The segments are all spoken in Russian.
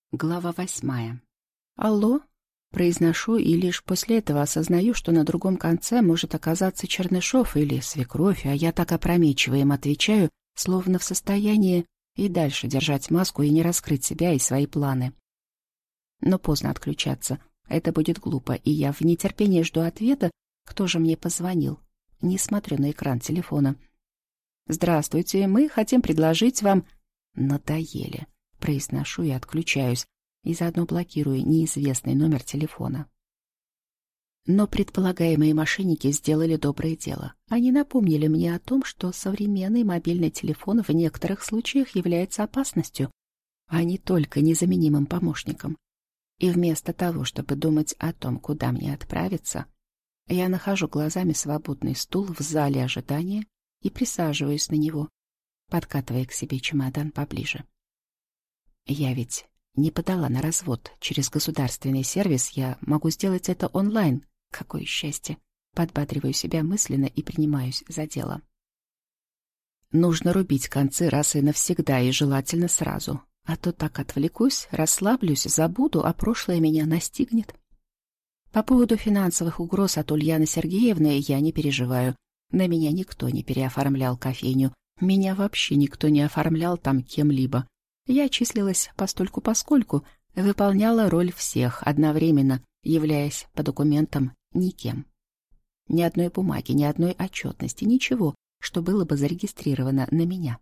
Глава 8. «Алло?» Произношу и лишь после этого осознаю, что на другом конце может оказаться Чернышов или свекровь, а я так опрометчиво им отвечаю, словно в состоянии и дальше держать маску и не раскрыть себя и свои планы. Но поздно отключаться. Это будет глупо, и я в нетерпении жду ответа, кто же мне позвонил. Не смотрю на экран телефона. «Здравствуйте, мы хотим предложить вам...» «Надоели». Произношу и отключаюсь, и заодно блокирую неизвестный номер телефона. Но предполагаемые мошенники сделали доброе дело. Они напомнили мне о том, что современный мобильный телефон в некоторых случаях является опасностью, а не только незаменимым помощником. И вместо того, чтобы думать о том, куда мне отправиться, я нахожу глазами свободный стул в зале ожидания и присаживаюсь на него, подкатывая к себе чемодан поближе. Я ведь не подала на развод через государственный сервис, я могу сделать это онлайн. Какое счастье! Подбадриваю себя мысленно и принимаюсь за дело. Нужно рубить концы раз и навсегда, и желательно сразу. А то так отвлекусь, расслаблюсь, забуду, а прошлое меня настигнет. По поводу финансовых угроз от Ульяны Сергеевны я не переживаю. На меня никто не переоформлял кофейню. Меня вообще никто не оформлял там кем-либо. Я числилась постольку-поскольку, выполняла роль всех одновременно, являясь по документам никем. Ни одной бумаги, ни одной отчетности, ничего, что было бы зарегистрировано на меня.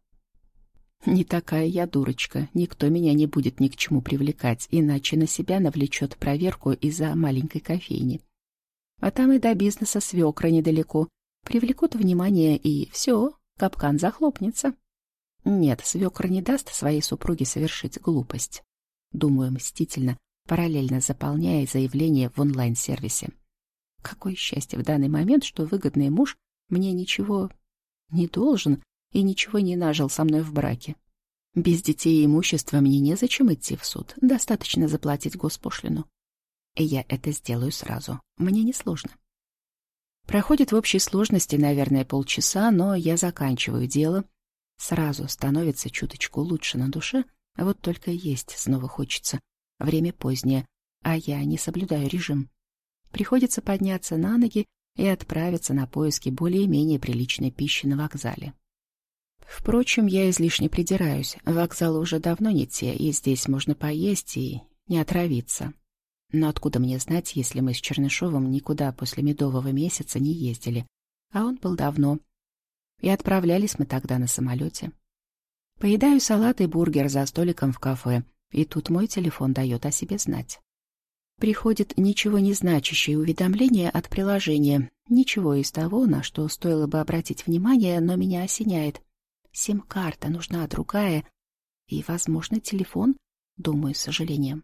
Не такая я дурочка, никто меня не будет ни к чему привлекать, иначе на себя навлечет проверку из-за маленькой кофейни. А там и до бизнеса свекра недалеко. Привлекут внимание, и все, капкан захлопнется. Нет, свекр не даст своей супруге совершить глупость. Думаю мстительно, параллельно заполняя заявление в онлайн-сервисе. Какое счастье в данный момент, что выгодный муж мне ничего не должен и ничего не нажил со мной в браке. Без детей и имущества мне незачем идти в суд, достаточно заплатить госпошлину. И я это сделаю сразу, мне несложно. Проходит в общей сложности, наверное, полчаса, но я заканчиваю дело. Сразу становится чуточку лучше на душе, а вот только есть снова хочется. Время позднее, а я не соблюдаю режим. Приходится подняться на ноги и отправиться на поиски более-менее приличной пищи на вокзале. Впрочем, я излишне придираюсь. Вокзалы уже давно не те, и здесь можно поесть и не отравиться. Но откуда мне знать, если мы с Чернышовым никуда после медового месяца не ездили? А он был давно. И отправлялись мы тогда на самолете. Поедаю салат и бургер за столиком в кафе, и тут мой телефон дает о себе знать. Приходит ничего не значащее уведомление от приложения. Ничего из того, на что стоило бы обратить внимание, но меня осеняет. Сим-карта нужна другая, и, возможно, телефон, думаю с сожалением.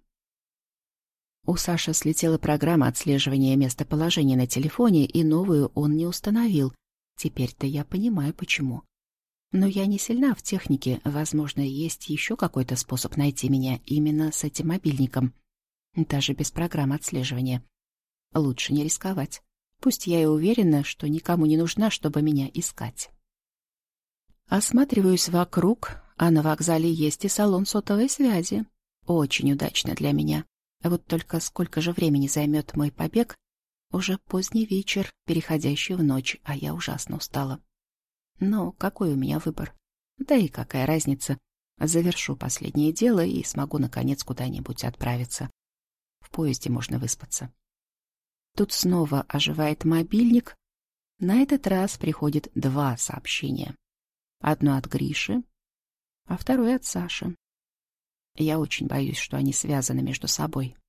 У Саши слетела программа отслеживания местоположения на телефоне, и новую он не установил. Теперь-то я понимаю, почему. Но я не сильна в технике, возможно, есть еще какой-то способ найти меня именно с этим мобильником. Даже без программы отслеживания. Лучше не рисковать. Пусть я и уверена, что никому не нужна, чтобы меня искать. Осматриваюсь вокруг, а на вокзале есть и салон сотовой связи. Очень удачно для меня. А вот только сколько же времени займет мой побег? Уже поздний вечер, переходящий в ночь, а я ужасно устала. Но какой у меня выбор? Да и какая разница? Завершу последнее дело и смогу, наконец, куда-нибудь отправиться. В поезде можно выспаться. Тут снова оживает мобильник. На этот раз приходит 2 сообщения. Одно от Гриши, а второе от Саши. Я очень боюсь, что они связаны между собой.